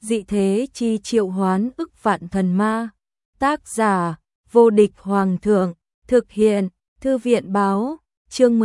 dị thế chi triệu hoán ức vạn thần ma. Tác giả, vô địch hoàng thượng, thực hiện, thư viện báo, chương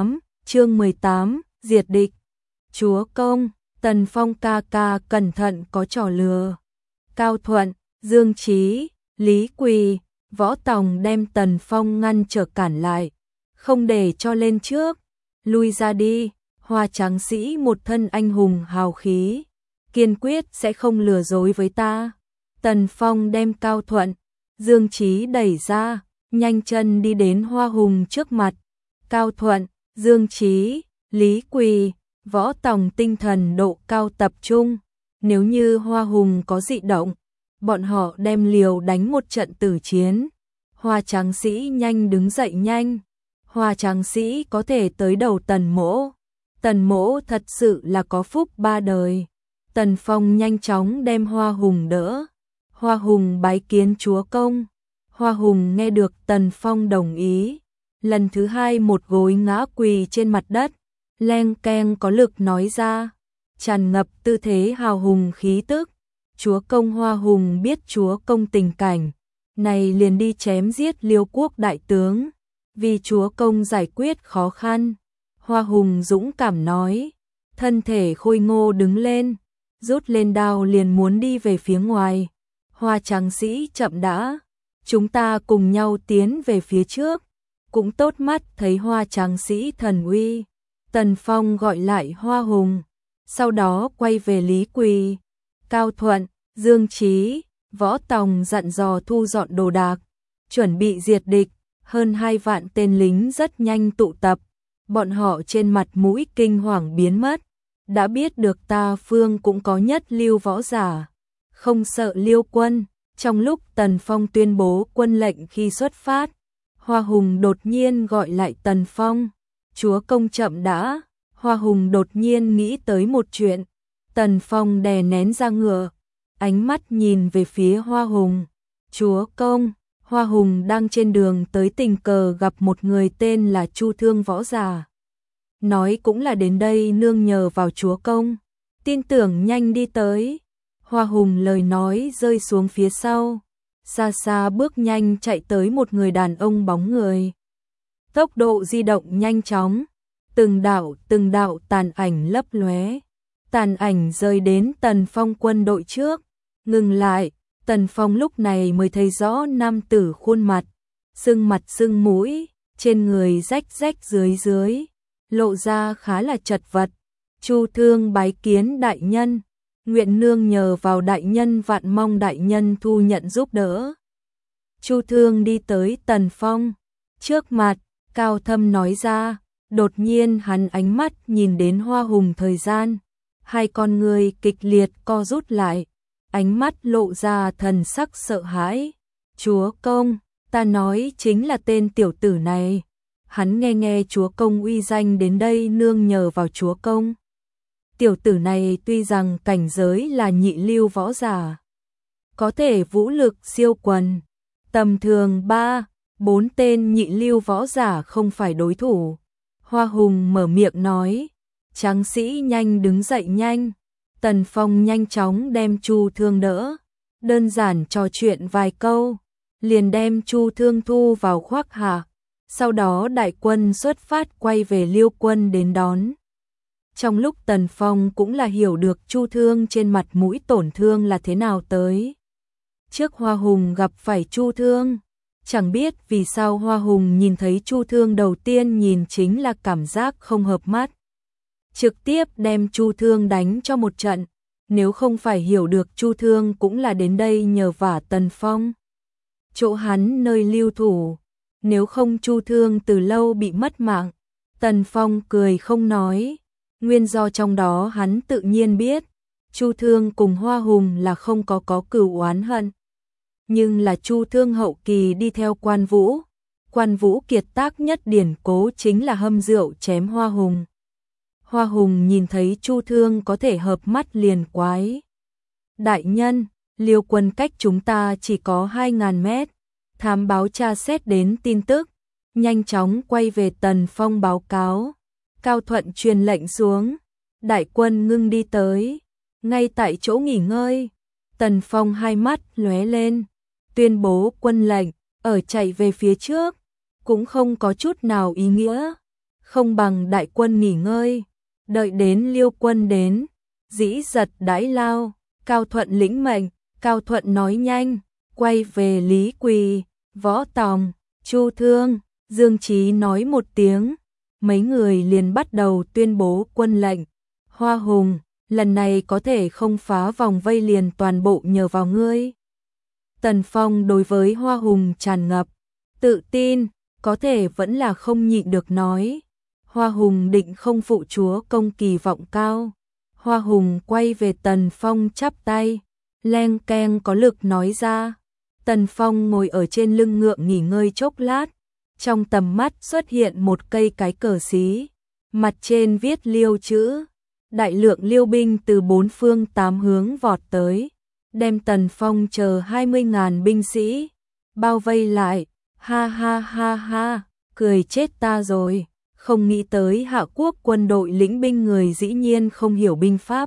18, diệt địch. Chúa công, Tần Phong ca ca cẩn thận có trò lừa. Cao Thuận, Dương Chí, Lý Quỳ, Võ Tòng đem Tần Phong ngăn trở cản lại, không để cho lên trước. Lui ra đi. Hoa Trắng Sĩ một thân anh hùng hào khí, kiên quyết sẽ không lừa dối với ta. Tần Phong đem Cao Thuận, Dương Chí đẩy ra, nhanh chân đi đến Hoa Hùng trước mặt. Cao Thuận, Dương Chí, Lý Quỳ, Võ Tòng tinh thần độ cao tập trung, nếu như Hoa Hùng có dị động, bọn họ đem liều đánh một trận tử chiến. Hoa Trắng Sĩ nhanh đứng dậy nhanh. Hoa Trắng Sĩ có thể tới đầu Tần Mỗ. Tần Mỗ thật sự là có phúc ba đời. Tần Phong nhanh chóng đem Hoa Hùng đỡ. Hoa Hùng bái kiến chúa công. Hoa Hùng nghe được Tần Phong đồng ý, lần thứ hai một gối ngã quỳ trên mặt đất, leng keng có lực nói ra, tràn ngập tư thế hào hùng khí tức. Chúa công. Hoa Hùng biết chúa công tình cảnh này liền đi chém giết Liêu quốc đại tướng, vì chúa công giải quyết khó khăn. Hoa Hùng dũng cảm nói, thân thể khôi ngô đứng lên, rút lên đao liền muốn đi về phía ngoài. Hoa Trắng Sĩ chậm đã, chúng ta cùng nhau tiến về phía trước, cũng tốt mắt thấy Hoa Trắng Sĩ thần uy. Tần Phong gọi lại Hoa Hùng, sau đó quay về Lý Quỳ, Cao Thuận, Dương Chí, Võ Tòng dặn dò thu dọn đồ đạc, chuẩn bị diệt địch. Hơn 2 vạn tên lính rất nhanh tụ tập, bọn họ trên mặt mũi kinh hoàng biến mất, đã biết được ta phương cũng có nhất lưu võ giả, không sợ Liêu quân. Trong lúc Tần Phong tuyên bố quân lệnh khi xuất phát, Hoa Hùng đột nhiên gọi lại Tần Phong, chúa công chậm đã. Hoa Hùng đột nhiên nghĩ tới một chuyện. Tần Phong đè nén ra ngựa, ánh mắt nhìn về phía Hoa Hùng, chúa công. Hoa Hùng đang trên đường tới tình cờ gặp một người tên là Chu Thương võ giả. Nói cũng là đến đây nương nhờ vào chúa công, tin tưởng nhanh đi tới. Hoa Hùng lời nói rơi xuống phía sau, xa xa bước nhanh chạy tới một người đàn ông bóng người. Tốc độ di động nhanh chóng, từng đạo tàn ảnh lấp lóe. Tàn ảnh rơi đến Tần Phong quân đội trước, ngừng lại. Tần Phong lúc này mới thấy rõ nam tử khuôn mặt sưng mũi, trên người rách dưới, lộ ra khá là chật vật. Chu Thương bái kiến đại nhân, nguyện nương nhờ vào đại nhân, vạn mong đại nhân thu nhận giúp đỡ. Chu Thương đi tới Tần Phong trước mặt, cao thâm nói ra. Đột nhiên hắn ánh mắt nhìn đến Hoa Hùng, thời gian hai con người kịch liệt co rút lại, ánh mắt lộ ra thần sắc sợ hãi. Chúa công, ta nói chính là tên tiểu tử này. Hắn nghe chúa công uy danh đến đây nương nhờ vào chúa công. Tiểu tử này tuy rằng cảnh giới là nhị lưu võ giả, có thể vũ lực siêu quần, tầm thường 3-4 tên nhị lưu võ giả không phải đối thủ. Hoa Hùng mở miệng nói, Trắng Sĩ nhanh đứng dậy nhanh. Tần Phong nhanh chóng đem Chu Thương đỡ, đơn giản trò chuyện vài câu, liền đem Chu Thương thu vào khoác hạ. Sau đó đại quân xuất phát quay về Liêu quân đến đón. Trong lúc Tần Phong cũng là hiểu được Chu Thương trên mặt mũi tổn thương là thế nào tới. Trước Hoa Hùng gặp phải Chu Thương, chẳng biết vì sao Hoa Hùng nhìn thấy Chu Thương đầu tiên nhìn chính là cảm giác không hợp mắt, trực tiếp đem Chu Thương đánh cho một trận. Nếu không phải hiểu được Chu Thương cũng là đến đây nhờ vả Tần Phong, chỗ hắn nơi lưu thủ, nếu không Chu Thương từ lâu bị mất mạng. Tần Phong cười không nói, nguyên do trong đó hắn tự nhiên biết. Chu Thương cùng Hoa Hùng là không có cừu oán hận, nhưng là Chu Thương hậu kỳ đi theo Quan Vũ kiệt tác nhất điển cố chính là hâm rượu chém Hoa Hùng. Hoa Hùng nhìn thấy Chu Thương có thể hợp mắt liền quái. Đại nhân, Liêu quân cách chúng ta chỉ có 2.000 mét. Thám báo tra xét đến tin tức, nhanh chóng quay về Tần Phong báo cáo. Cao Thuận truyền lệnh xuống, đại quân ngưng đi tới. Ngay tại chỗ nghỉ ngơi, Tần Phong hai mắt lóe lên, tuyên bố quân lệnh, ở chạy về phía trước, cũng không có chút nào ý nghĩa, không bằng đại quân nghỉ ngơi, đợi đến Liêu quân đến, dĩ giật đãi lao, Cao Thuận lĩnh mệnh, Cao Thuận nói nhanh, quay về Lý Quỳ, Võ Tòng, Chu Thương, Dương Chí nói một tiếng, mấy người liền bắt đầu tuyên bố quân lệnh. Hoa Hùng, lần này có thể không phá vòng vây liền toàn bộ nhờ vào ngươi. Tần Phong đối với Hoa Hùng tràn ngập tự tin, có thể vẫn là không nhịn được nói. Hoa Hùng định không phụ chúa công kỳ vọng cao. Hoa Hùng quay về Tần Phong chắp tay, leng keng có lực nói ra. Tần Phong ngồi ở trên lưng ngựa nghỉ ngơi chốc lát, trong tầm mắt xuất hiện một cây cái cờ xí, mặt trên viết Liêu chữ. Đại lượng Liêu binh từ bốn phương tám hướng vọt tới, đem Tần Phong chờ 20.000 binh sĩ bao vây lại. Ha ha ha ha, cười chết ta rồi, không nghĩ tới Hạ Quốc quân đội lĩnh binh người dĩ nhiên không hiểu binh pháp,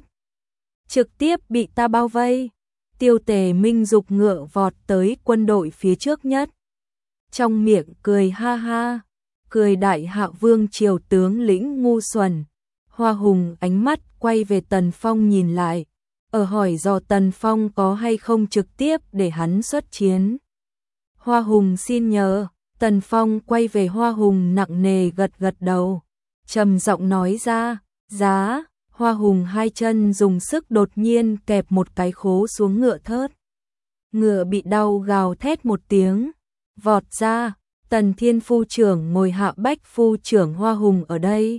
trực tiếp bị ta bao vây. Tiêu Tề Minh dục ngựa vọt tới quân đội phía trước nhất, trong miệng cười ha ha, cười đại Hạ vương triều tướng lĩnh ngu xuẩn. Hoa Hùng ánh mắt quay về Tần Phong nhìn lại, ở hỏi dò Tần Phong có hay không trực tiếp để hắn xuất chiến. Hoa Hùng xin nhờ. Tần Phong quay về Hoa Hùng nặng nề gật gật đầu, trầm giọng nói ra, giá. Hoa Hùng hai chân dùng sức đột nhiên kẹp một cái khố xuống ngựa thớt. Ngựa bị đau gào thét một tiếng, vọt ra. Tần Thiên phu trưởng ngồi hạ bách phu trưởng Hoa Hùng ở đây.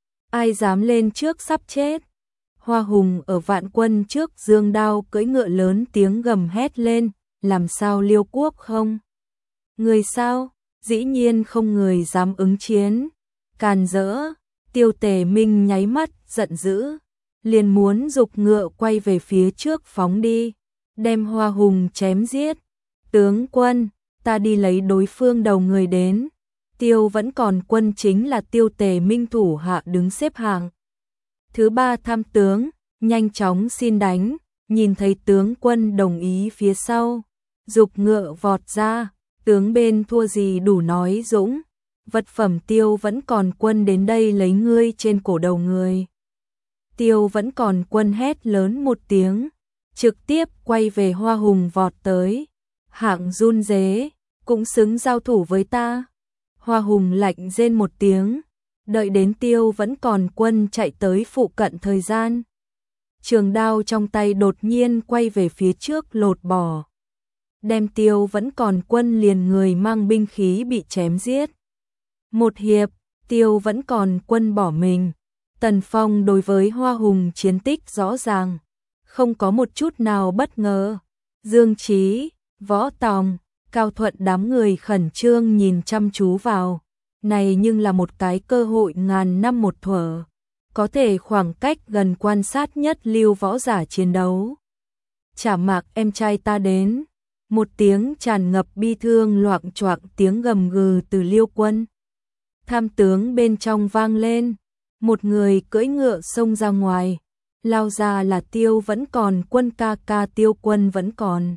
Ai dám lên trước sắp chết. Hoa Hùng ở vạn quân trước dương đao cưỡi ngựa lớn tiếng gầm hét lên, làm sao Liêu quốc không? Người sao? Dĩ nhiên không người dám ứng chiến. Càn rỡ. Tiêu Tề Minh nháy mắt giận dữ, liền muốn giục ngựa quay về phía trước phóng đi, đem Hoa Hùng chém giết. Tướng quân, ta đi lấy đối phương đầu người đến. Tiêu vẫn còn quân chính là Tiêu Tề Minh thủ hạ đứng xếp hàng thứ 3 tham tướng, nhanh chóng xin đánh. Nhìn thấy tướng quân đồng ý phía sau, giục ngựa vọt ra. Tướng bên thua gì đủ nói dũng, vật phẩm Tiêu vẫn còn quân đến đây lấy ngươi trên cổ đầu người. Tiêu vẫn còn quân hét lớn một tiếng, trực tiếp quay về Hoa Hùng vọt tới. Hạng run rế, cũng xứng giao thủ với ta. Hoa Hùng lạnh rên một tiếng, đợi đến Tiêu vẫn còn quân chạy tới phụ cận thời gian. Trường đao trong tay đột nhiên quay về phía trước lột bỏ, đem Tiêu vẫn còn quân liền người mang binh khí bị chém giết. Một hiệp, Tiêu vẫn còn quân bỏ mình. Tần Phong đối với Hoa Hùng chiến tích rõ ràng, không có một chút nào bất ngờ. Dương Chí, Võ Tòng, Cao Thuận đám người khẩn trương nhìn chăm chú vào. Này nhưng là một cái cơ hội ngàn năm một thuở, có thể khoảng cách gần quan sát nhất lưu võ giả chiến đấu. Chả Mạc em trai ta đến. Một tiếng tràn ngập bi thương loạng choạng tiếng gầm gừ từ Liêu quân tham tướng bên trong vang lên. Một người cưỡi ngựa xông ra ngoài, lao ra là Tiêu vẫn còn quân ca ca Tiêu quân vẫn còn.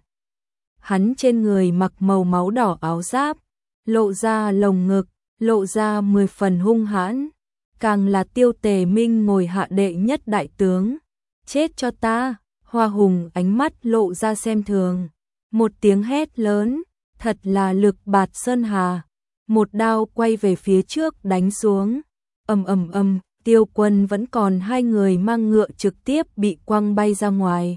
Hắn trên người mặc màu máu đỏ áo giáp, lộ ra lồng ngực, lộ ra 10 phần hung hãn. Càng là Tiêu Tề Minh ngồi hạ đệ nhất đại tướng. Chết cho ta. Hoa Hùng ánh mắt lộ ra xem thường, một tiếng hét lớn, thật là lực bạt sơn hà. Một đao quay về phía trước đánh xuống. Ầm ầm ầm, Tiêu quân vẫn còn hai người mang ngựa trực tiếp bị quăng bay ra ngoài,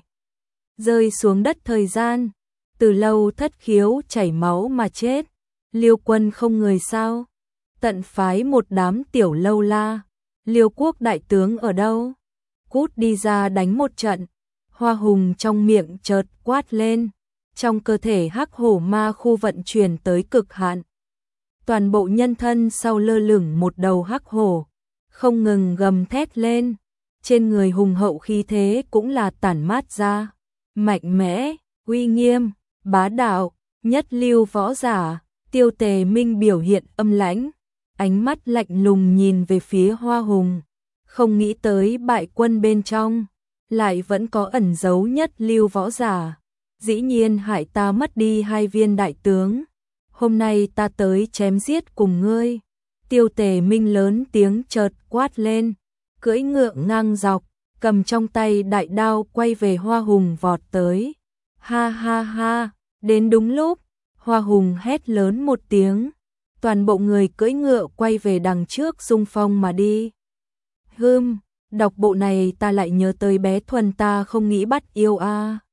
rơi xuống đất thời gian. Từ lâu thất khiếu chảy máu mà chết. Liêu quân không người sao? Tận phái một đám tiểu lâu la. Liêu quốc đại tướng ở đâu? Cút đi ra đánh một trận. Hoa Hùng trong miệng chợt quát lên, trong cơ thể hắc hổ ma khu vận chuyển tới cực hạn. Toàn bộ nhân thân sau lơ lửng một đầu hắc hổ, không ngừng gầm thét lên, trên người hùng hậu khí thế cũng là tản mát ra, mạnh mẽ, uy nghiêm, bá đạo, nhất lưu võ giả. Tiêu Tề Minh biểu hiện âm lãnh, ánh mắt lạnh lùng nhìn về phía Hoa Hùng, không nghĩ tới bại quân bên trong, lại vẫn có ẩn giấu nhất lưu võ giả. Dĩ nhiên hại ta mất đi 2 viên đại tướng. Hôm nay ta tới chém giết cùng ngươi. Tiêu Tề Minh lớn tiếng chợt quát lên, cưỡi ngựa ngang dọc, cầm trong tay đại đao quay về Hoa Hùng vọt tới. Ha ha ha, đến đúng lúc, Hoa Hùng hét lớn một tiếng, toàn bộ người cưỡi ngựa quay về đằng trước xung phong mà đi. Đọc bộ này ta lại nhớ tới bé Thuần ta không nghĩ bắt yêu a.